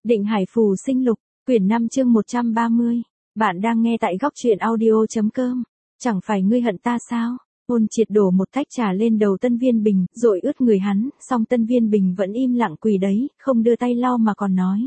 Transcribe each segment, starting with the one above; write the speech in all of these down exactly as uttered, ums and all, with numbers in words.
Định Hải Phù Sinh Lục, quyển năm chương một trăm ba mươi. Bạn đang nghe tại góc truyện audio chấm com. Chẳng phải ngươi hận ta sao? Ôn Triệt đổ một tách trà lên đầu Tân Viên Bình, rồi ướt người hắn, song Tân Viên Bình vẫn im lặng quỳ đấy, không đưa tay lau mà còn nói.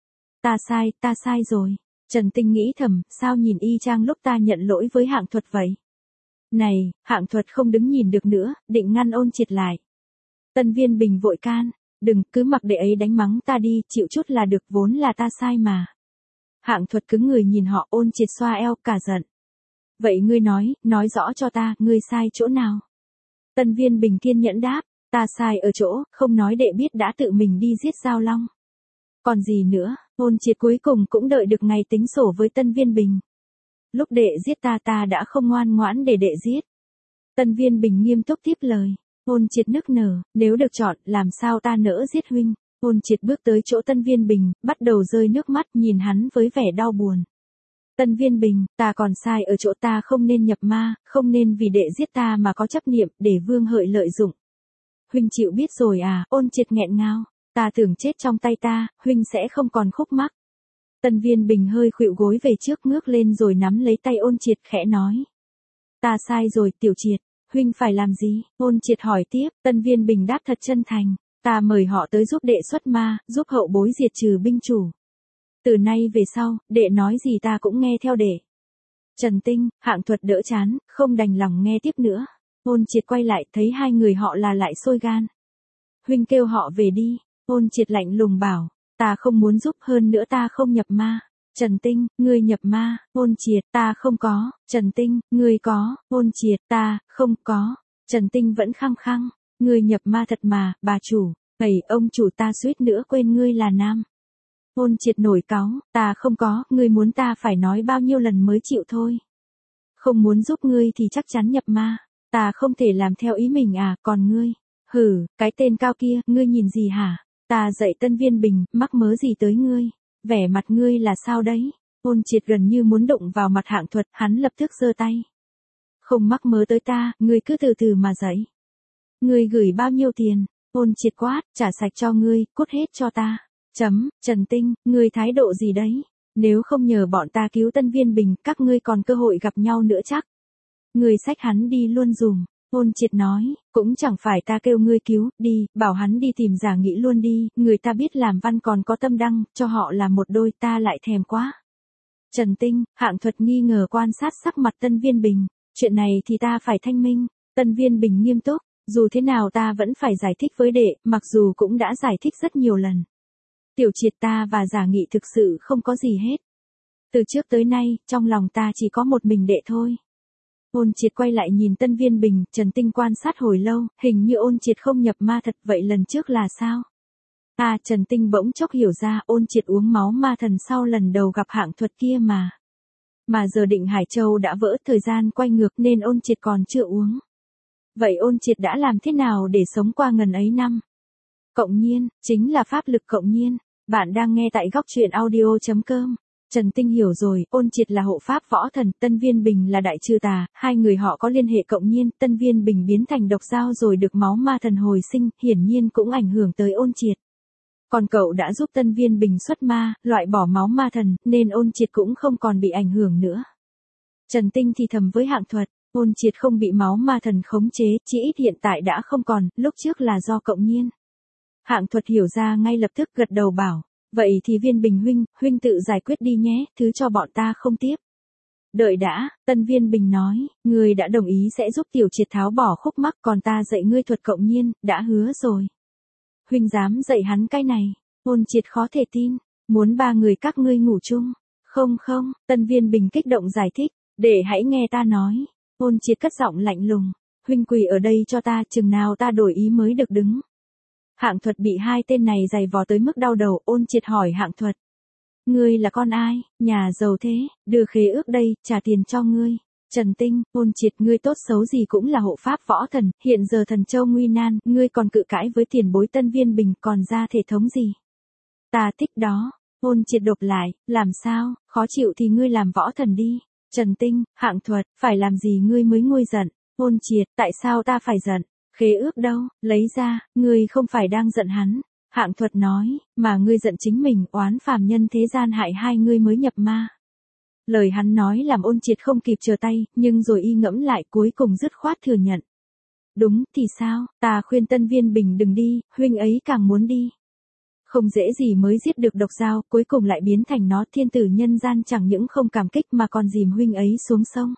Ta sai, ta sai rồi. Trần Tinh nghĩ thầm, sao nhìn y chang lúc ta nhận lỗi với Hạng Thuật vậy? Này, Hạng Thuật không đứng nhìn được nữa, định ngăn Ôn Triệt lại. Tân Viên Bình vội can. Đừng, cứ mặc để ấy đánh mắng ta đi, chịu chút là được, vốn là ta sai mà. Hạng Thuật cứng người nhìn họ. Ôn Triệt xoa eo, cả giận. Vậy ngươi nói, nói rõ cho ta, ngươi sai chỗ nào? Tân Viên Bình kiên nhẫn đáp, ta sai ở chỗ, không nói đệ biết đã tự mình đi giết Giao Long. Còn gì nữa? Ôn Triệt cuối cùng cũng đợi được ngày tính sổ với Tân Viên Bình. Lúc đệ giết ta ta đã không ngoan ngoãn để đệ giết. Tân Viên Bình nghiêm túc tiếp lời. Ôn Triệt nức nở, nếu được chọn, làm sao ta nỡ giết huynh? Ôn Triệt bước tới chỗ Tân Viên Bình, bắt đầu rơi nước mắt, nhìn hắn với vẻ đau buồn. Tân Viên Bình, ta còn sai ở chỗ ta không nên nhập ma, không nên vì đệ giết ta mà có chấp niệm, để Vương Hợi lợi dụng. Huynh chịu biết rồi à? Ôn Triệt nghẹn ngào, ta tưởng chết trong tay ta, huynh sẽ không còn khúc mắc. Tân Viên Bình hơi khuỵu gối về trước, ngước lên rồi nắm lấy tay Ôn Triệt, khẽ nói. Ta sai rồi, Tiểu Triệt. Huynh phải làm gì? Ôn Triệt hỏi tiếp. Tân Viên Bình đáp thật chân thành. Ta mời họ tới giúp đệ xuất ma, giúp hậu bối diệt trừ binh chủ. Từ nay về sau, đệ nói gì ta cũng nghe theo đệ. Trần Tinh, Hạng Thuật đỡ chán, không đành lòng nghe tiếp nữa. Ôn Triệt quay lại, thấy hai người họ là lại sôi gan. Huynh kêu họ về đi. Ôn Triệt lạnh lùng bảo. Ta không muốn giúp, hơn nữa ta không nhập ma. Trần Tinh, ngươi nhập ma. Ôn Triệt, ta không có. Trần Tinh, ngươi có. Ôn Triệt, ta không có. Trần Tinh vẫn khăng khăng, ngươi nhập ma thật mà, bà chủ. Vậy ông chủ, ta suýt nữa quên ngươi là nam. Ôn Triệt nổi cáu, ta không có, ngươi muốn ta phải nói bao nhiêu lần mới chịu thôi. Không muốn giúp ngươi thì chắc chắn nhập ma. Ta không thể làm theo ý mình à, còn ngươi? Hừ, cái tên cao kia, ngươi nhìn gì hả? Ta dạy Tân Viên Bình, mắc mớ gì tới ngươi? Vẻ mặt ngươi là sao đấy? Ôn Triệt gần như muốn đụng vào mặt Hạng Thuật, hắn lập tức giơ tay. Không mắc mớ tới ta, ngươi cứ từ từ mà dạy. Ngươi gửi bao nhiêu tiền? Ôn Triệt quát, trả sạch cho ngươi, cút hết cho ta. Chấm, Trần Tinh, ngươi thái độ gì đấy? Nếu không nhờ bọn ta cứu Tân Viên Bình, các ngươi còn cơ hội gặp nhau nữa chắc. Ngươi xách hắn đi luôn dùm. Ôn Triệt nói, cũng chẳng phải ta kêu ngươi cứu, đi, bảo hắn đi tìm Giả Nghị luôn đi, người ta biết làm văn còn có tâm đăng, cho họ làm một đôi, ta lại thèm quá. Trần Tinh, Hạng Thuật nghi ngờ quan sát sắc mặt Tân Viên Bình, chuyện này thì ta phải thanh minh. Tân Viên Bình nghiêm túc, dù thế nào ta vẫn phải giải thích với đệ, mặc dù cũng đã giải thích rất nhiều lần. Tiểu Triệt, ta và Giả Nghị thực sự không có gì hết. Từ trước tới nay, trong lòng ta chỉ có một mình đệ thôi. Ôn Triệt quay lại nhìn Tân Viên Bình, Trần Tinh quan sát hồi lâu, hình như Ôn Triệt không nhập ma thật, vậy lần trước là sao? À, Trần Tinh bỗng chốc hiểu ra, Ôn Triệt uống máu ma thần sau lần đầu gặp Hạng Thuật kia mà. Mà giờ Định Hải Châu đã vỡ, thời gian quay ngược nên Ôn Triệt còn chưa uống. Vậy Ôn Triệt đã làm thế nào để sống qua ngần ấy năm? Cộng nhiên, chính là pháp lực cộng nhiên. Bạn đang nghe tại góc truyện audio chấm com. Trần Tinh hiểu rồi, Ôn Triệt là hộ pháp võ thần, Tân Viên Bình là đại trừ tà, hai người họ có liên hệ cộng nhiên, Tân Viên Bình biến thành độc dao rồi được máu ma thần hồi sinh, hiển nhiên cũng ảnh hưởng tới Ôn Triệt. Còn cậu đã giúp Tân Viên Bình xuất ma, loại bỏ máu ma thần, nên Ôn Triệt cũng không còn bị ảnh hưởng nữa. Trần Tinh thì thầm với Hạng Thuật, Ôn Triệt không bị máu ma thần khống chế, chỉ ít hiện tại đã không còn, lúc trước là do cộng nhiên. Hạng Thuật hiểu ra ngay lập tức gật đầu bảo. Vậy thì Viên Bình huynh, huynh tự giải quyết đi nhé, thứ cho bọn ta không tiếp. Đợi đã, Tân Viên Bình nói, ngươi đã đồng ý sẽ giúp Tiểu Triệt tháo bỏ khúc mắc, còn ta dạy ngươi thuật cộng nhiên, đã hứa rồi. Huynh dám dạy hắn cái này? Ôn Triệt khó thể tin, muốn ba người các ngươi ngủ chung. Không không, Tân Viên Bình kích động giải thích, để hãy nghe ta nói. Ôn Triệt cất giọng lạnh lùng, huynh quỳ ở đây cho ta, chừng nào ta đổi ý mới được đứng. Hạng Thuật bị hai tên này giày vò tới mức đau đầu, Ôn Triệt hỏi Hạng Thuật. Ngươi là con ai, nhà giàu thế, đưa khế ước đây, trả tiền cho ngươi. Trần Tinh, Ôn Triệt, ngươi tốt xấu gì cũng là hộ pháp võ thần, hiện giờ Thần Châu nguy nan, ngươi còn cự cãi với tiền bối Tân Viên Bình, còn ra thể thống gì? Ta thích đó. Ôn Triệt đột lại, làm sao, khó chịu thì ngươi làm võ thần đi. Trần Tinh, Hạng Thuật, phải làm gì ngươi mới nguôi giận? Ôn Triệt, tại sao ta phải giận? Khế ước đâu, lấy ra, ngươi không phải đang giận hắn. Hạng Thuật nói, mà ngươi giận chính mình, oán phàm nhân thế gian hại hai ngươi mới nhập ma. Lời hắn nói làm Ôn Triệt không kịp chờ tay, nhưng rồi y ngẫm lại cuối cùng dứt khoát thừa nhận. Đúng, thì sao, ta khuyên Tân Viên Bình đừng đi, huynh ấy càng muốn đi. Không dễ gì mới giết được độc dao, cuối cùng lại biến thành nó, thiên tử nhân gian chẳng những không cảm kích mà còn dìm huynh ấy xuống sông.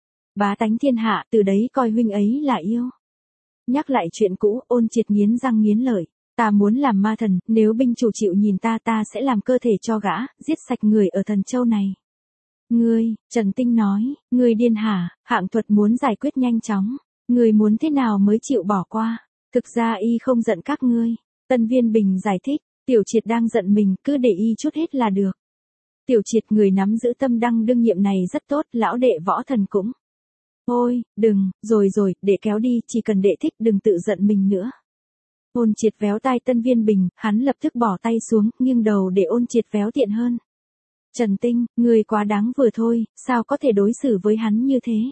Bá tánh thiên hạ, từ đấy coi huynh ấy là yêu. Nhắc lại chuyện cũ, Ôn Triệt nghiến răng nghiến lợi. Ta muốn làm ma thần, nếu binh chủ chịu nhìn ta ta sẽ làm cơ thể cho gã, giết sạch người ở Thần Châu này. Ngươi, Trần Tinh nói, ngươi điên hả, Hạng Thuật muốn giải quyết nhanh chóng. Ngươi muốn thế nào mới chịu bỏ qua, thực ra y không giận các ngươi. Tân Viên Bình giải thích, Tiểu Triệt đang giận mình, cứ để y chút hết là được. Tiểu Triệt người nắm giữ tâm đăng đương nhiệm này rất tốt, lão đệ võ thần cũng. Ôi, đừng, rồi rồi, để kéo đi, chỉ cần đệ thích đừng tự giận mình nữa. Ôn Triệt véo tai Tân Viên Bình, hắn lập tức bỏ tay xuống, nghiêng đầu để Ôn Triệt véo tiện hơn. Trần Tinh, ngươi quá đáng vừa thôi, sao có thể đối xử với hắn như thế?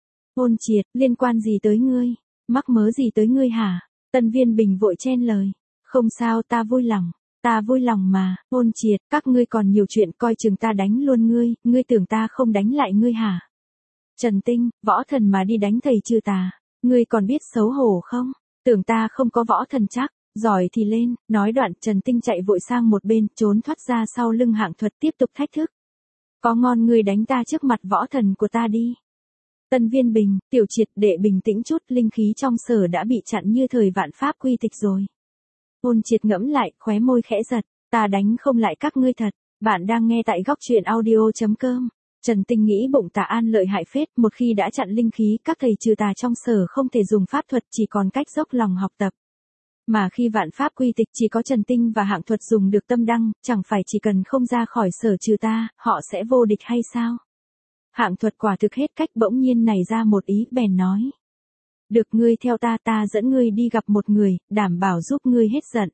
Ôn Triệt, liên quan gì tới ngươi? Mắc mớ gì tới ngươi hả? Tân Viên Bình vội chen lời. Không sao, ta vui lòng. Ta vui lòng mà, Ôn Triệt, các ngươi còn nhiều chuyện, coi chừng ta đánh luôn ngươi, ngươi tưởng ta không đánh lại ngươi hả? Trần Tinh, võ thần mà đi đánh thầy trừ tà, ngươi còn biết xấu hổ không? Tưởng ta không có võ thần chắc, giỏi thì lên, nói đoạn Trần Tinh chạy vội sang một bên, trốn thoát ra sau lưng Hạng Thuật tiếp tục thách thức. Có ngon ngươi đánh ta trước mặt võ thần của ta đi. Tân Viên Bình, Tiểu Triệt, đệ bình tĩnh chút, linh khí trong sở đã bị chặn như thời vạn pháp quy tịch rồi. Ôn Triệt ngẫm lại, khóe môi khẽ giật, ta đánh không lại các ngươi thật. Bạn đang nghe tại góc truyện audio.com. Trần Tinh nghĩ bụng Tạ An lợi hại phết, một khi đã chặn linh khí, các thầy trừ tà trong sở không thể dùng pháp thuật, chỉ còn cách dốc lòng học tập. Mà khi vạn pháp quy tịch chỉ có Trần Tinh và Hạng Thuật dùng được tâm đăng, chẳng phải chỉ cần không ra khỏi sở trừ ta, họ sẽ vô địch hay sao? Hạng Thuật quả thực hết cách, bỗng nhiên nảy ra một ý, bèn nói. Được, ngươi theo ta, ta dẫn ngươi đi gặp một người, đảm bảo giúp ngươi hết giận.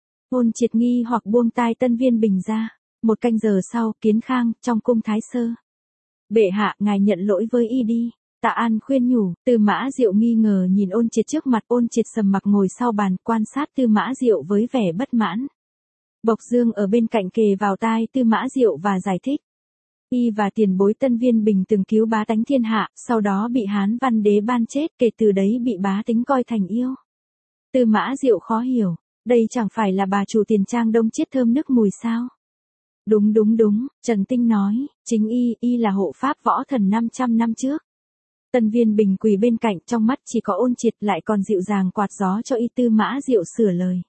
Ôn Triệt nghi hoặc buông tai Tân Viên Bình ra. Một canh giờ sau, Kiến Khang, trong cung Thái Sơ. Bệ hạ, ngài nhận lỗi với y đi. Tạ An khuyên nhủ, Tư Mã Diệu nghi ngờ nhìn Ôn Triệt trước mặt, Ôn Triệt sầm mặc ngồi sau bàn, quan sát Tư Mã Diệu với vẻ bất mãn. Bộc Dương ở bên cạnh kề vào tai Tư Mã Diệu và giải thích. Y và tiền bối Tân Viên Bình từng cứu bá tánh thiên hạ, sau đó bị Hán Văn Đế ban chết, kể từ đấy bị bá tính coi thành yêu. Tư Mã Diệu khó hiểu, đây chẳng phải là bà chủ Tiền Trang Đông Chiết thơm nước mùi sao? Đúng đúng đúng, Trần Tinh nói, chính y, y là hộ pháp võ thần năm trăm năm trước. Tân Viên Bình quỳ bên cạnh, trong mắt chỉ có Ôn Triệt, lại còn dịu dàng quạt gió cho y. Tư Mã Diệu sửa lời.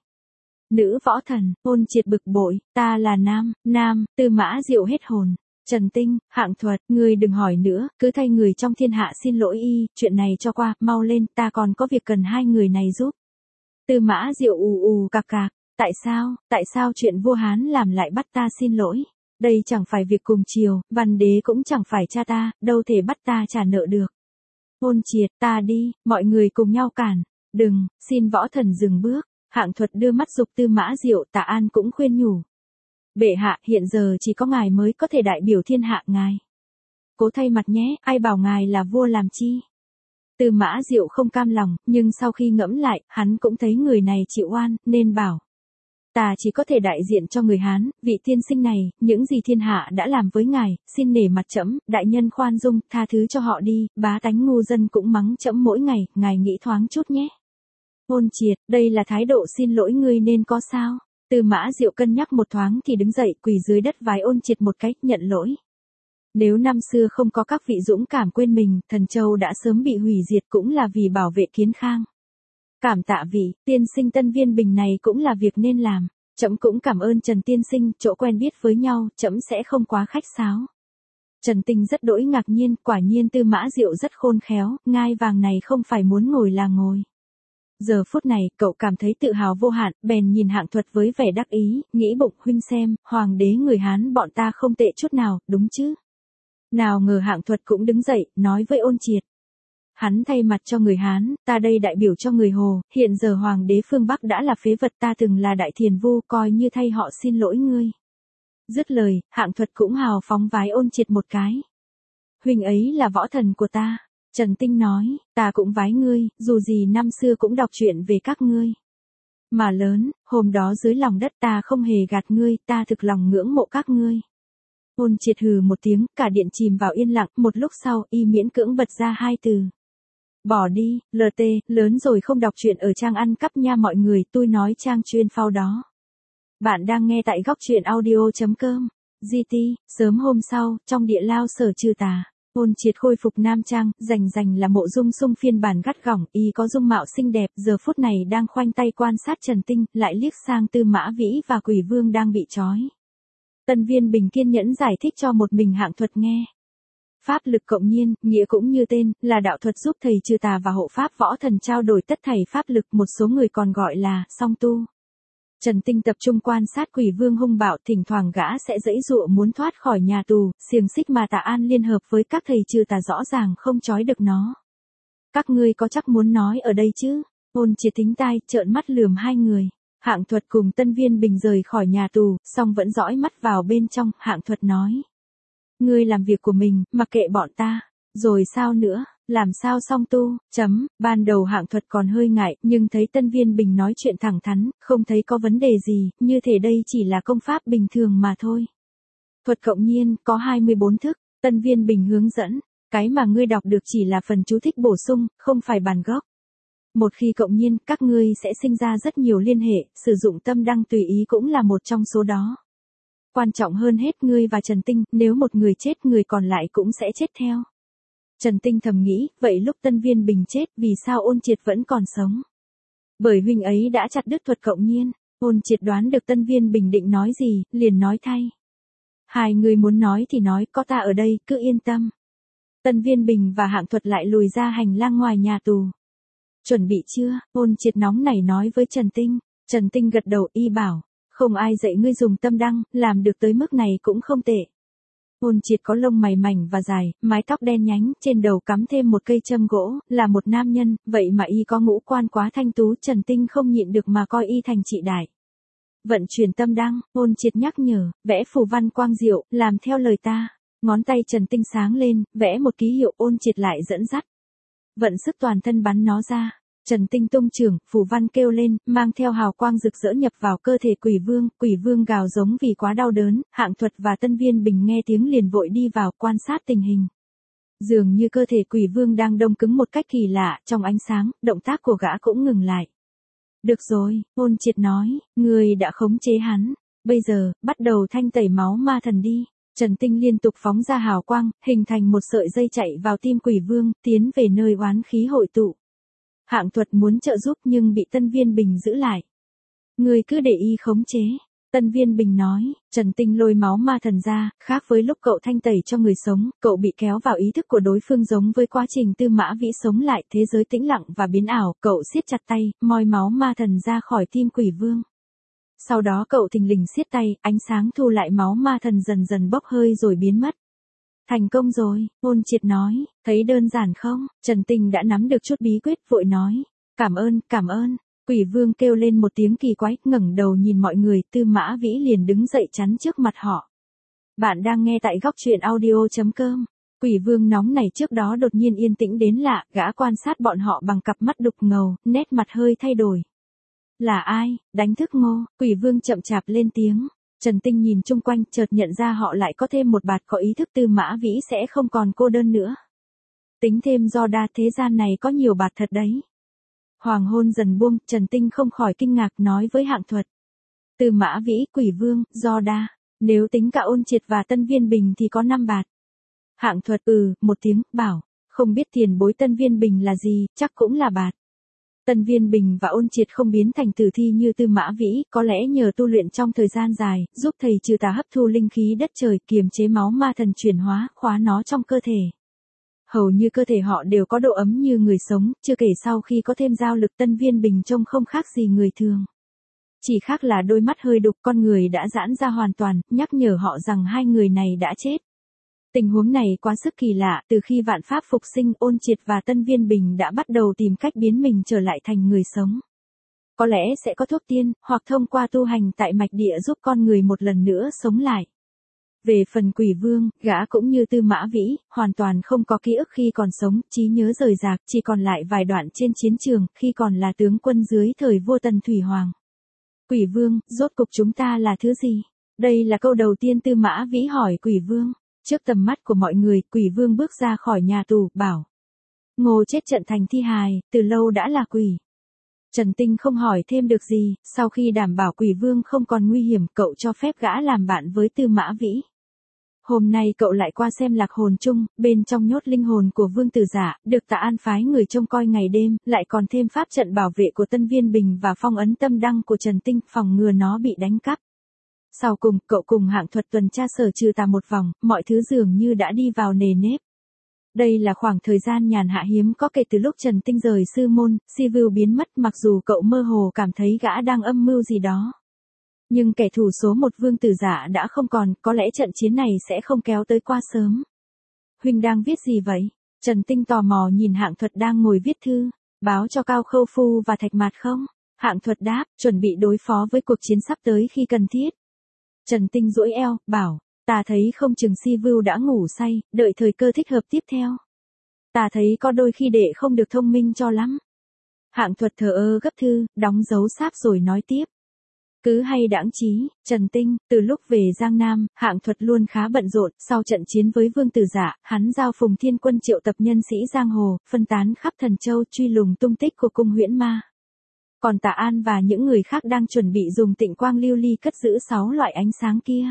Nữ võ thần, Ôn Triệt bực bội, ta là nam, nam, Tư Mã Diệu hết hồn. Trần Tinh, Hạng Thuật, ngươi đừng hỏi nữa, cứ thay người trong thiên hạ xin lỗi y, chuyện này cho qua, mau lên, ta còn có việc cần hai người này giúp. Tư Mã Diệu ù ù cạc cạc, tại sao, tại sao chuyện vua Hán làm lại bắt ta xin lỗi? Đây chẳng phải việc cùng triều, Văn Đế cũng chẳng phải cha ta, đâu thể bắt ta trả nợ được. Ôn Triệt, ta đi, mọi người cùng nhau cản. Đừng, xin võ thần dừng bước. Hạng Thuật đưa mắt giục Tư Mã Diệu, Tạ An cũng khuyên nhủ. Bệ hạ, hiện giờ chỉ có ngài mới có thể đại biểu thiên hạ ngài. Cố thay mặt nhé, ai bảo ngài là vua làm chi? Tư Mã Diệu không cam lòng, nhưng sau khi ngẫm lại, hắn cũng thấy người này chịu oan, nên bảo. Ta chỉ có thể đại diện cho người Hán, vị tiên sinh này, những gì thiên hạ đã làm với ngài, xin nể mặt trẫm, đại nhân khoan dung, tha thứ cho họ đi, bá tánh ngu dân cũng mắng trẫm mỗi ngày, ngài nghĩ thoáng chút nhé. Ôn Triệt, đây là thái độ xin lỗi ngươi nên có sao? Tư Mã Diệu cân nhắc một thoáng thì đứng dậy, quỳ dưới đất vái Ôn Triệt một cách, nhận lỗi. Nếu năm xưa không có các vị dũng cảm quên mình, Thần Châu đã sớm bị hủy diệt, cũng là vì bảo vệ Kiến Khang. Cảm tạ vị, tiên sinh Tân Viên Bình này cũng là việc nên làm. Trẫm cũng cảm ơn Trần tiên sinh, chỗ quen biết với nhau, trẫm sẽ không quá khách sáo. Trần Tinh rất đỗi ngạc nhiên, quả nhiên Tư Mã Diệu rất khôn khéo, ngai vàng này không phải muốn ngồi là ngồi. Giờ phút này, cậu cảm thấy tự hào vô hạn, bèn nhìn Hạng Thuật với vẻ đắc ý, nghĩ bụng, huynh xem, hoàng đế người Hán bọn ta không tệ chút nào, đúng chứ? Nào ngờ Hạng Thuật cũng đứng dậy, nói với Ôn Triệt. Hắn thay mặt cho người Hán, ta đây đại biểu cho người Hồ, hiện giờ hoàng đế phương Bắc đã là phế vật, ta từng là đại thiền vu, coi như thay họ xin lỗi ngươi. Dứt lời, Hạng Thuật cũng hào phóng vái Ôn Triệt một cái. Huynh ấy là võ thần của ta. Trần Tinh nói, ta cũng vái ngươi, dù gì năm xưa cũng đọc chuyện về các ngươi. mà lớn, hôm đó dưới lòng đất ta không hề gạt ngươi, ta thực lòng ngưỡng mộ các ngươi. Ôn triệt hừ một tiếng, cả điện chìm vào yên lặng, một lúc sau, y miễn cưỡng bật ra hai từ. Bỏ đi, lờ tê, lớn rồi không đọc truyện ở trang ăn cắp nha mọi người, tôi nói trang chuyên phao đó. Bạn đang nghe tại góc truyện audio.com. giê tê, sớm hôm sau, trong địa lao Sở Trừ Tà, Ôn Triệt khôi phục nam trang, rành rành là mộ dung sung phiên bản gắt gỏng, y có dung mạo xinh đẹp, giờ phút này đang khoanh tay quan sát Trần Tinh, lại liếc sang Tư Mã Vĩ và Quỷ Vương đang bị trói. Tân Viên Bình kiên nhẫn giải thích cho một mình Hạng Thuật nghe. Pháp lực cộng nhiên, nghĩa cũng như tên, là đạo thuật giúp thầy trừ tà và hộ pháp võ thần trao đổi tất thảy pháp lực, một số người còn gọi là song tu. Trần Tinh tập trung quan sát Quỷ Vương hung bạo, thỉnh thoảng gã sẽ giãy giụa muốn thoát khỏi nhà tù, xiềng xích mà Tạ An liên hợp với các thầy trừ tà rõ ràng không trói được nó. Các ngươi có chắc muốn nói ở đây chứ? Ôn Triệt thính tai, trợn mắt lườm hai người. Hạng Thuật cùng Tân Viên Bình rời khỏi nhà tù, song vẫn dõi mắt vào bên trong, Hạng Thuật nói. Ngươi làm việc của mình, mặc kệ bọn ta. Rồi sao nữa, làm sao song tu, chấm, ban đầu Hạng Thuật còn hơi ngại, nhưng thấy Tân Viên Bình nói chuyện thẳng thắn, không thấy có vấn đề gì, như thể đây chỉ là công pháp bình thường mà thôi. Thuật cộng nhiên, có hai mươi bốn thức, Tân Viên Bình hướng dẫn, cái mà ngươi đọc được chỉ là phần chú thích bổ sung, không phải bản gốc. Một khi cộng nhiên, các ngươi sẽ sinh ra rất nhiều liên hệ, sử dụng tâm đăng tùy ý cũng là một trong số đó. Quan trọng hơn hết ngươi và Trần Tinh, nếu một người chết người còn lại cũng sẽ chết theo. Trần Tinh thầm nghĩ, vậy lúc Tân Viên Bình chết, vì sao Ôn Triệt vẫn còn sống? Bởi huynh ấy đã chặt đứt thuật cộng nhiên. Ôn Triệt đoán được Tân Viên Bình định nói gì, liền nói thay. Hai người muốn nói thì nói, có ta ở đây, cứ yên tâm. Tân Viên Bình và Hạng Thuật lại lùi ra hành lang ngoài nhà tù. Chuẩn bị chưa? Ôn Triệt nóng nảy nói với Trần Tinh. Trần Tinh gật đầu, y bảo. Không ai dạy ngươi dùng tâm đăng, làm được tới mức này cũng không tệ. Ôn Triệt có lông mày mảnh và dài, mái tóc đen nhánh, trên đầu cắm thêm một cây châm gỗ, là một nam nhân, vậy mà y có ngũ quan quá thanh tú, Trần Tinh không nhịn được mà coi y thành chị đại. Vận chuyển tâm đăng, Ôn Triệt nhắc nhở, vẽ phù văn quang diệu, làm theo lời ta. Ngón tay Trần Tinh sáng lên, vẽ một ký hiệu, Ôn Triệt lại dẫn dắt. Vận sức toàn thân bắn nó ra. Trần Tinh tung trưởng, phù văn kêu lên, mang theo hào quang rực rỡ nhập vào cơ thể Quỷ Vương, Quỷ Vương gào giống vì quá đau đớn, Hạng Thuật và Tân Viên Bình nghe tiếng liền vội đi vào quan sát tình hình. Dường như cơ thể Quỷ Vương đang đông cứng một cách kỳ lạ, trong ánh sáng, động tác của gã cũng ngừng lại. Được rồi, Ôn Triệt nói, người đã khống chế hắn, bây giờ, bắt đầu thanh tẩy máu ma thần đi. Trần Tinh liên tục phóng ra hào quang, hình thành một sợi dây chạy vào tim Quỷ Vương, tiến về nơi oán khí hội tụ. Hạng Thuật muốn trợ giúp nhưng bị Tân Viên Bình giữ lại. Người cứ để y khống chế. Tân Viên Bình nói, Trần Tinh lôi máu ma thần ra, khác với lúc cậu thanh tẩy cho người sống, cậu bị kéo vào ý thức của đối phương giống với quá trình Tư Mã Vĩ sống lại, thế giới tĩnh lặng và biến ảo, cậu siết chặt tay, moi máu ma thần ra khỏi tim Quỷ Vương. Sau đó cậu thình lình siết tay, ánh sáng thu lại máu ma thần dần dần bốc hơi rồi biến mất. Thành công rồi, Ôn Triệt nói, thấy đơn giản không? Trần Tinh đã nắm được chút bí quyết, vội nói, cảm ơn, cảm ơn. Quỷ Vương kêu lên một tiếng kỳ quái, ngẩng đầu nhìn mọi người, Tư Mã Vĩ liền đứng dậy chắn trước mặt họ. Bạn đang nghe tại góc truyện audio.com. Quỷ Vương nóng nảy trước đó đột nhiên yên tĩnh đến lạ, gã quan sát bọn họ bằng cặp mắt đục ngầu, nét mặt hơi thay đổi. Là ai? Đánh thức Ngô, Quỷ Vương chậm chạp lên tiếng. Trần Tinh nhìn chung quanh, chợt nhận ra họ lại có thêm một bạt có ý thức, Tư Mã Vĩ sẽ không còn cô đơn nữa. Tính thêm do đa, thế gian này có nhiều bạt thật đấy. Hoàng hôn dần buông, Trần Tinh không khỏi kinh ngạc nói với Hạng Thuật. Tư Mã Vĩ, Quỷ Vương, do đa, nếu tính cả Ôn Triệt và Tân Viên Bình thì có năm bạt. Hạng Thuật ừ, một tiếng, bảo, không biết tiền bối Tân Viên Bình là gì, chắc cũng là bạt. Tân Viên Bình và Ôn Triệt không biến thành tử thi như Tư Mã Vĩ, có lẽ nhờ tu luyện trong thời gian dài, giúp thầy trừ tà hấp thu linh khí đất trời, kiềm chế máu ma thần chuyển hóa, khóa nó trong cơ thể. Hầu như cơ thể họ đều có độ ấm như người sống, chưa kể sau khi có thêm giao lực, Tân Viên Bình trông không khác gì người thường. Chỉ khác là đôi mắt hơi đục, con người đã giãn ra hoàn toàn, nhắc nhở họ rằng hai người này đã chết. Tình huống này quá sức kỳ lạ, từ khi vạn pháp phục sinh, Ôn Triệt và Tân Viên Bình đã bắt đầu tìm cách biến mình trở lại thành người sống. Có lẽ sẽ có thuốc tiên, hoặc thông qua tu hành tại mạch địa giúp con người một lần nữa sống lại. Về phần Quỷ Vương, gã cũng như Tư Mã Vĩ, hoàn toàn không có ký ức khi còn sống, trí nhớ rời rạc, chỉ còn lại vài đoạn trên chiến trường, khi còn là tướng quân dưới thời vua Tần Thủy Hoàng. Quỷ vương, rốt cục chúng ta là thứ gì? Đây là câu đầu tiên Tư Mã Vĩ hỏi quỷ vương. Trước tầm mắt của mọi người, quỷ vương bước ra khỏi nhà tù, bảo. Ngô chết trận thành thi hài, từ lâu đã là quỷ. Trần Tinh không hỏi thêm được gì, sau khi đảm bảo quỷ vương không còn nguy hiểm, cậu cho phép gã làm bạn với Tư Mã Vĩ. Hôm nay cậu lại qua xem lạc hồn chung, bên trong nhốt linh hồn của Vương Tử Giả, được Tạ An phái người trông coi ngày đêm, lại còn thêm pháp trận bảo vệ của Tân Viên Bình và phong ấn tâm đăng của Trần Tinh, phòng ngừa nó bị đánh cắp. Sau cùng, cậu cùng Hạng Thuật tuần tra sở trừ tà một vòng, mọi thứ dường như đã đi vào nề nếp. Đây là khoảng thời gian nhàn hạ hiếm có kể từ lúc Trần Tinh rời sư môn, Si Vưu biến mất, mặc dù cậu mơ hồ cảm thấy gã đang âm mưu gì đó. Nhưng kẻ thù số một Vương Tử Giả đã không còn, có lẽ trận chiến này sẽ không kéo tới quá sớm. Huynh đang viết gì vậy? Trần Tinh tò mò nhìn Hạng Thuật đang ngồi viết thư, báo cho Cao Khâu Phu và Thạch Mạt không? Hạng Thuật đáp, chuẩn bị đối phó với cuộc chiến sắp tới khi cần thiết. Trần Tinh duỗi eo, bảo, ta thấy không chừng Si Vưu đã ngủ say, đợi thời cơ thích hợp tiếp theo. Ta thấy có đôi khi đệ không được thông minh cho lắm. Hạng Thuật thờ ơ gấp thư, đóng dấu sáp rồi nói tiếp. Cứ hay đãng trí, Trần Tinh, từ lúc về Giang Nam, Hạng Thuật luôn khá bận rộn, sau trận chiến với Vương Tử Giả, hắn giao Phùng Thiên Quân triệu tập nhân sĩ giang hồ, phân tán khắp Thần Châu truy lùng tung tích của cung huyễn ma. Còn Tạ An và những người khác đang chuẩn bị dùng Tịnh Quang Lưu Ly cất giữ sáu loại ánh sáng kia.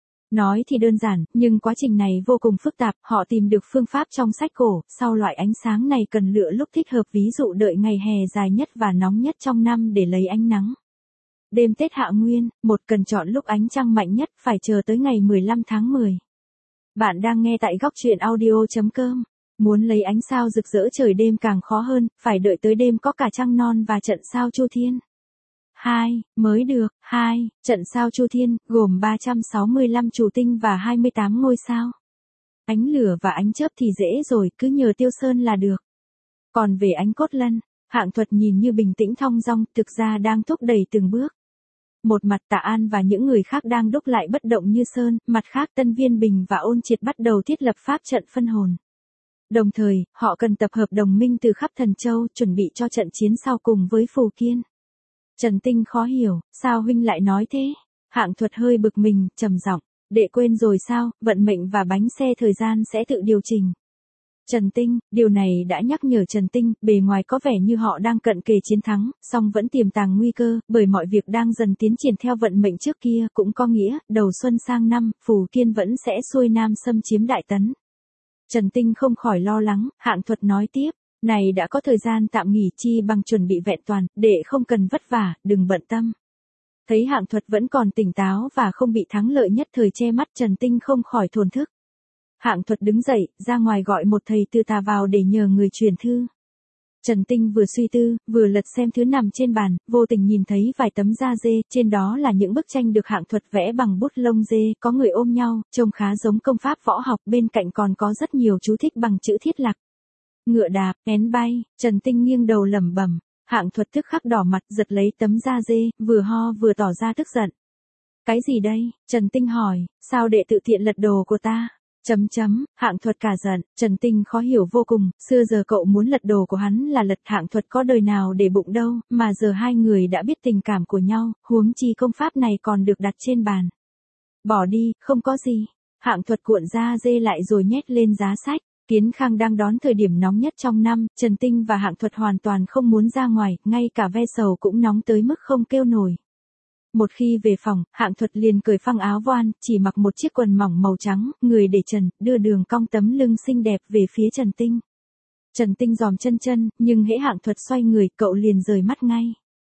Nói thì đơn giản, nhưng quá trình này vô cùng phức tạp, họ tìm được phương pháp trong sách cổ, sau loại ánh sáng này cần lựa lúc thích hợp, ví dụ đợi ngày hè dài nhất và nóng nhất trong năm để lấy ánh nắng. Đêm Tết Hạ Nguyên, một cần chọn lúc ánh trăng mạnh nhất, phải chờ tới ngày mười lăm tháng mười. Bạn đang nghe tại góc truyện audio chấm com. Muốn lấy ánh sao rực rỡ trời đêm càng khó hơn, phải đợi tới đêm có cả trăng non và trận sao Chu Thiên. hai. Mới được. hai. Trận sao Chu Thiên, gồm ba trăm sáu mươi lăm chủ tinh và hai mươi tám ngôi sao. Ánh lửa và ánh chớp thì dễ rồi, cứ nhờ Tiêu Sơn là được. Còn về ánh cốt lân, Hạng Thuật nhìn như bình tĩnh thong dong, thực ra đang thúc đẩy từng bước. Một mặt Tạ An và những người khác đang đúc lại bất động như sơn, mặt khác Tân Viên Bình và Ôn Triệt bắt đầu thiết lập pháp trận phân hồn. Đồng thời, họ cần tập hợp đồng minh từ khắp Thần Châu, chuẩn bị cho trận chiến sau cùng với Phù Kiên. Trần Tinh khó hiểu, sao huynh lại nói thế? Hạng Thuật hơi bực mình, trầm giọng, đệ quên rồi sao, vận mệnh và bánh xe thời gian sẽ tự điều chỉnh. Trần Tinh, điều này đã nhắc nhở Trần Tinh, bề ngoài có vẻ như họ đang cận kề chiến thắng, song vẫn tiềm tàng nguy cơ, bởi mọi việc đang dần tiến triển theo vận mệnh trước kia, cũng có nghĩa, đầu xuân sang năm, Phù Kiên vẫn sẽ xuôi nam xâm chiếm Đại Tấn. Trần Tinh không khỏi lo lắng, Hạng Thuật nói tiếp, này đã có thời gian tạm nghỉ, chi bằng chuẩn bị vẹn toàn, để không cần vất vả, đừng bận tâm. Thấy Hạng Thuật vẫn còn tỉnh táo và không bị thắng lợi nhất thời che mắt, Trần Tinh không khỏi thổn thức. Hạng Thuật đứng dậy, ra ngoài gọi một thầy tư tà vào để nhờ người truyền thư. Trần Tinh vừa suy tư, vừa lật xem thứ nằm trên bàn, vô tình nhìn thấy vài tấm da dê, trên đó là những bức tranh được Hạng Thuật vẽ bằng bút lông dê, có người ôm nhau, trông khá giống công pháp võ học, bên cạnh còn có rất nhiều chú thích bằng chữ thiết lạc. Ngựa đạp, én bay, Trần Tinh nghiêng đầu lẩm bẩm, Hạng Thuật tức khắc đỏ mặt, giật lấy tấm da dê, vừa ho vừa tỏ ra tức giận. Cái gì đây? Trần Tinh hỏi, sao đệ tự tiện lật đồ của ta? Chấm chấm, Hạng Thuật cả giận, Trần Tinh khó hiểu vô cùng, xưa giờ cậu muốn lật đồ của hắn là lật, Hạng Thuật có đời nào để bụng đâu, mà giờ hai người đã biết tình cảm của nhau, huống chi công pháp này còn được đặt trên bàn. Bỏ đi, không có gì. Hạng Thuật cuộn da dê lại rồi nhét lên giá sách. Kiến Khang đang đón thời điểm nóng nhất trong năm, Trần Tinh và Hạng Thuật hoàn toàn không muốn ra ngoài, ngay cả ve sầu cũng nóng tới mức không kêu nổi. Một khi về phòng, Hạng Thuật liền cởi phăng áo voan, chỉ mặc một chiếc quần mỏng màu trắng, người để trần, đưa đường cong tấm lưng xinh đẹp về phía Trần Tinh. Trần Tinh giòm chân chân, nhưng hễ Hạng Thuật xoay người, cậu liền rời mắt ngay.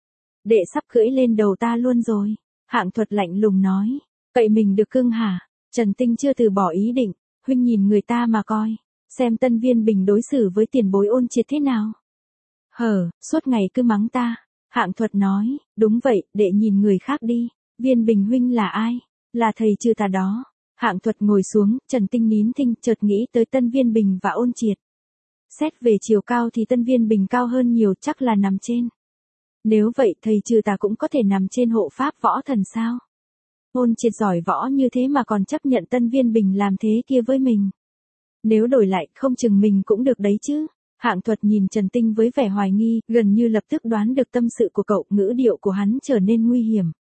Đệ sắp cưỡi lên đầu ta luôn rồi. Hạng Thuật lạnh lùng nói. Cậy mình được cưng hả? Trần Tinh chưa từ bỏ ý định. Huynh nhìn người ta mà coi. Xem Tân Viên Bình đối xử với tiền bối Ôn Triệt thế nào. Hở, suốt ngày cứ mắng ta. Hạng Thuật nói, đúng vậy, đệ nhìn người khác đi. Viên Bình huynh là ai? Là thầy trừ tà đó. Hạng Thuật ngồi xuống, Trần Tinh nín thinh, chợt nghĩ tới Tân Viên Bình và Ôn Triệt. Xét về chiều cao thì Tân Viên Bình cao hơn nhiều, chắc là nằm trên. Nếu vậy thầy trừ tà cũng có thể nằm trên hộ pháp võ thần sao? Ôn Triệt giỏi võ như thế mà còn chấp nhận Tân Viên Bình làm thế kia với mình. Nếu đổi lại, không chừng mình cũng được đấy chứ. Hạng Thuật nhìn Trần Tinh với vẻ hoài nghi, gần như lập tức đoán được tâm sự của cậu, ngữ điệu của hắn trở nên nguy hiểm.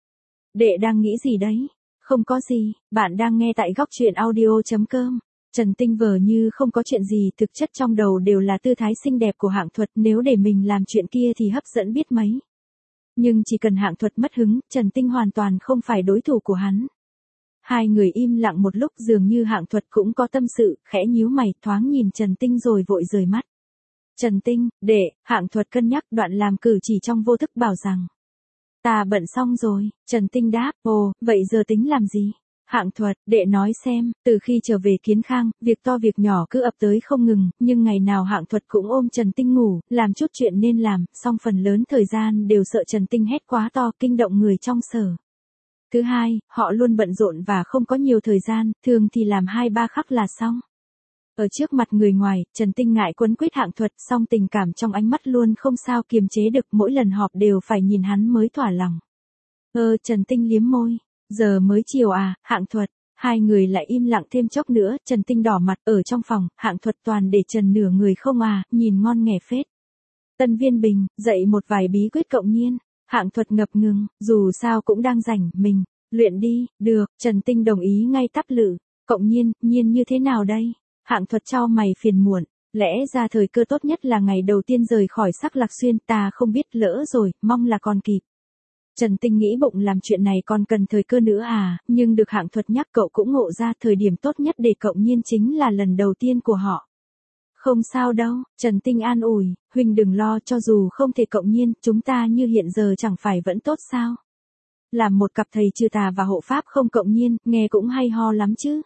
đệ đang nghĩ gì đấy? Không có gì, bạn đang nghe tại góc truyện audio.com. Trần Tinh vờ như không có chuyện gì, thực chất trong đầu đều là tư thái xinh đẹp của Hạng Thuật, nếu để mình làm chuyện kia thì hấp dẫn biết mấy. Nhưng chỉ cần Hạng Thuật mất hứng, Trần Tinh hoàn toàn không phải đối thủ của hắn. Hai người im lặng một lúc, dường như Hạng Thuật cũng có tâm sự, khẽ nhíu mày, thoáng nhìn Trần Tinh rồi vội rời mắt. Trần Tinh, đệ, Hạng Thuật cân nhắc, đoạn làm cử chỉ trong vô thức bảo rằng. Ta bận xong rồi, Trần Tinh đáp, ồ, vậy giờ tính làm gì? Hạng Thuật, đệ nói xem, từ khi trở về Kiến Khang, việc to việc nhỏ cứ ập tới không ngừng, nhưng ngày nào Hạng Thuật cũng ôm Trần Tinh ngủ, làm chút chuyện nên làm, song phần lớn thời gian đều sợ Trần Tinh hét quá to, kinh động người trong sở. Thứ hai, họ luôn bận rộn và không có nhiều thời gian, thường thì làm hai ba khắc là xong. Ở trước mặt người ngoài, Trần Tinh ngại quấn quýt Hạng Thuật, song tình cảm trong ánh mắt luôn không sao kiềm chế được, mỗi lần họp đều phải nhìn hắn mới thỏa lòng. Ơ, Trần Tinh liếm môi, giờ mới chiều à, Hạng Thuật. Hai người lại im lặng thêm chốc nữa, Trần Tinh đỏ mặt, ở trong phòng, Hạng Thuật toàn để trần nửa người không à, nhìn ngon nghẻ phết. Tân Viên Bình, dạy một vài bí quyết cộng nhiên. Hạng Thuật ngập ngừng, dù sao cũng đang rảnh, mình, luyện đi, được, Trần Tinh đồng ý ngay tắp lự. Cộng nhiên, nhiên như thế nào đây? Hạng Thuật chau mày phiền muộn, lẽ ra thời cơ tốt nhất là ngày đầu tiên rời khỏi Sắc Lạc Xuyên, ta không biết, lỡ rồi, mong là còn kịp. Trần Tinh nghĩ bụng làm chuyện này còn cần thời cơ nữa à, nhưng được Hạng Thuật nhắc cậu cũng ngộ ra thời điểm tốt nhất để cộng nhiên chính là lần đầu tiên của họ. Không sao đâu, Trần Tinh an ủi, huynh đừng lo, cho dù không thể cộng nhiên, chúng ta như hiện giờ chẳng phải vẫn tốt sao? Làm một cặp thầy trừ tà và hộ pháp không cộng nhiên, nghe cũng hay ho lắm chứ.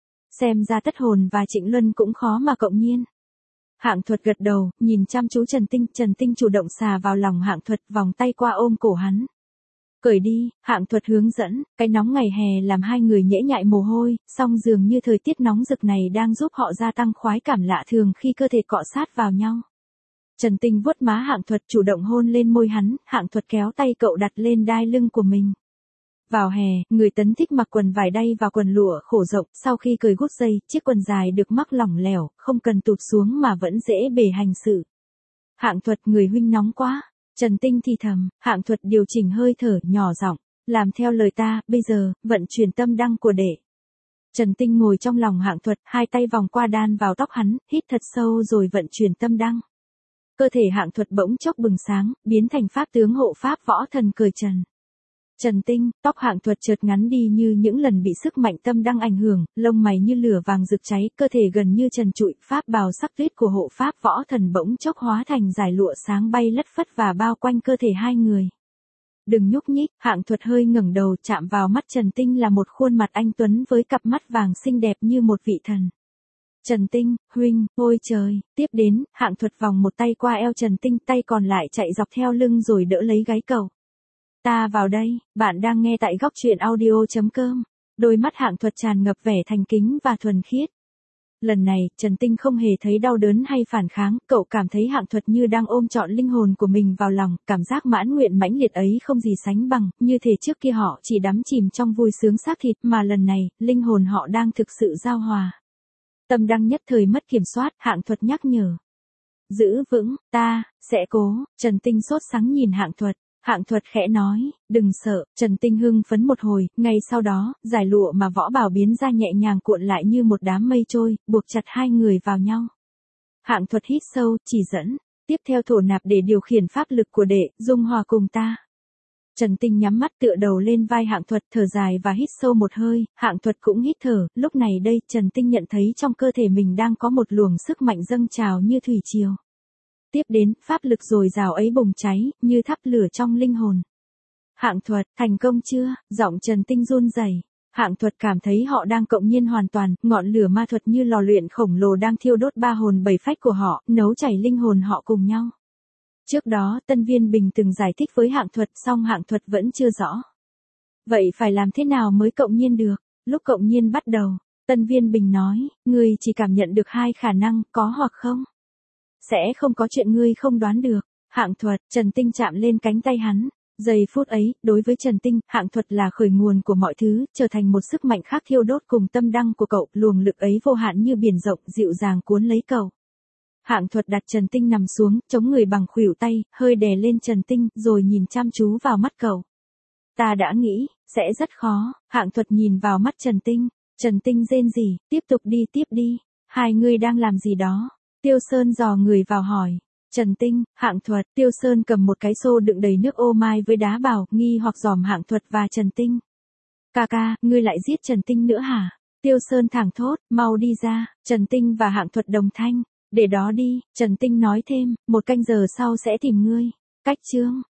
Xem ra Tất Hồn và Trịnh Luân cũng khó mà cộng nhiên. Hạng Thuật gật đầu, nhìn chăm chú Trần Tinh, Trần Tinh chủ động xà vào lòng Hạng Thuật, vòng tay qua ôm cổ hắn. Cởi đi, Hạng Thuật hướng dẫn, cái nóng ngày hè làm hai người nhễ nhại mồ hôi, song dường như thời tiết nóng rực này đang giúp họ gia tăng khoái cảm lạ thường khi cơ thể cọ sát vào nhau. Trần Tinh vuốt má Hạng Thuật, chủ động hôn lên môi hắn, Hạng Thuật kéo tay cậu đặt lên đai lưng của mình. Vào hè, người Tấn thích mặc quần vải đay và quần lụa khổ rộng, sau khi cởi gút dây, chiếc quần dài được mắc lỏng lẻo, không cần tụt xuống mà vẫn dễ bề hành sự. Hạng Thuật, người huynh nóng quá. Trần Tinh thì thầm, Hạng Thuật điều chỉnh hơi thở, nhỏ giọng, làm theo lời ta, bây giờ, vận chuyển tâm đăng của đệ. Trần Tinh ngồi trong lòng Hạng Thuật, hai tay vòng qua đan vào tóc hắn, hít thật sâu rồi vận chuyển tâm đăng. Cơ thể Hạng Thuật bỗng chốc bừng sáng, biến thành pháp tướng hộ pháp võ thần cởi trần. Trần Tinh, tóc Hạng Thuật chợt ngắn đi như những lần bị sức mạnh tâm đăng ảnh hưởng, lông mày như lửa vàng rực cháy, cơ thể gần như trần trụi, pháp bào sắc tuyết của hộ pháp võ thần bỗng chốc hóa thành dải lụa sáng bay lất phất và bao quanh cơ thể hai người. Đừng nhúc nhích, Hạng Thuật hơi ngẩng đầu, chạm vào mắt Trần Tinh là một khuôn mặt anh tuấn với cặp mắt vàng xinh đẹp như một vị thần. Trần Tinh, huynh, ôi trời, tiếp đến, Hạng Thuật vòng một tay qua eo Trần Tinh, tay còn lại chạy dọc theo lưng rồi đỡ lấy gáy cậu. Ta vào đây, bạn đang nghe tại góc truyện audio.com. Đôi mắt Hạng Thuật tràn ngập vẻ thành kính và thuần khiết. Lần này, Trần Tinh không hề thấy đau đớn hay phản kháng, cậu cảm thấy Hạng Thuật như đang ôm trọn linh hồn của mình vào lòng, cảm giác mãn nguyện mãnh liệt ấy không gì sánh bằng, như thể trước kia họ chỉ đắm chìm trong vui sướng xác thịt, mà lần này, linh hồn họ đang thực sự giao hòa. Tâm đăng nhất thời mất kiểm soát, Hạng Thuật nhắc nhở. Giữ vững, ta, sẽ cố, Trần Tinh sốt sắng nhìn Hạng Thuật. Hạng Thuật khẽ nói, đừng sợ, Trần Tinh hưng phấn một hồi, ngay sau đó, giải lụa mà võ bảo biến ra nhẹ nhàng cuộn lại như một đám mây trôi, buộc chặt hai người vào nhau. Hạng Thuật hít sâu, chỉ dẫn, tiếp theo thổ nạp để điều khiển pháp lực của đệ, dung hòa cùng ta. Trần Tinh nhắm mắt tựa đầu lên vai Hạng Thuật, thở dài và hít sâu một hơi, Hạng Thuật cũng hít thở, lúc này đây, Trần Tinh nhận thấy trong cơ thể mình đang có một luồng sức mạnh dâng trào như thủy triều. Tiếp đến, pháp lực dồi dào ấy bùng cháy, như thắp lửa trong linh hồn. Hạng Thuật, thành công chưa? Giọng Trần Tinh run rẩy. Hạng Thuật cảm thấy họ đang cộng nhiên hoàn toàn, ngọn lửa ma thuật như lò luyện khổng lồ đang thiêu đốt ba hồn bảy phách của họ, nấu chảy linh hồn họ cùng nhau. Trước đó, Tân Viên Bình từng giải thích với Hạng Thuật, song Hạng Thuật vẫn chưa rõ. Vậy phải làm thế nào mới cộng nhiên được? Lúc cộng nhiên bắt đầu, Tân Viên Bình nói, ngươi chỉ cảm nhận được hai khả năng, có hoặc không. Sẽ không có chuyện ngươi không đoán được. Hạng Thuật, Trần Tinh chạm lên cánh tay hắn. Giây phút ấy, đối với Trần Tinh, Hạng Thuật là khởi nguồn của mọi thứ, trở thành một sức mạnh khác thiêu đốt cùng tâm đăng của cậu, luồng lực ấy vô hạn như biển rộng, dịu dàng cuốn lấy cậu. Hạng Thuật đặt Trần Tinh nằm xuống, chống người bằng khuỷu tay, hơi đè lên Trần Tinh, rồi nhìn chăm chú vào mắt cậu. Ta đã nghĩ, sẽ rất khó, Hạng Thuật nhìn vào mắt Trần Tinh. Trần Tinh rên rỉ, tiếp tục đi tiếp đi. Hai người đang làm gì đó? Tiêu Sơn dò người vào hỏi. Trần Tinh, Hạng Thuật, Tiêu Sơn cầm một cái xô đựng đầy nước ô mai với đá bảo, nghi hoặc dòm Hạng Thuật và Trần Tinh. Ca ca, ngươi lại giết Trần Tinh nữa hả? Tiêu Sơn thẳng thốt, mau đi ra. Trần Tinh và Hạng Thuật đồng thanh. Để đó đi, Trần Tinh nói thêm, một canh giờ sau sẽ tìm ngươi. Cách chương.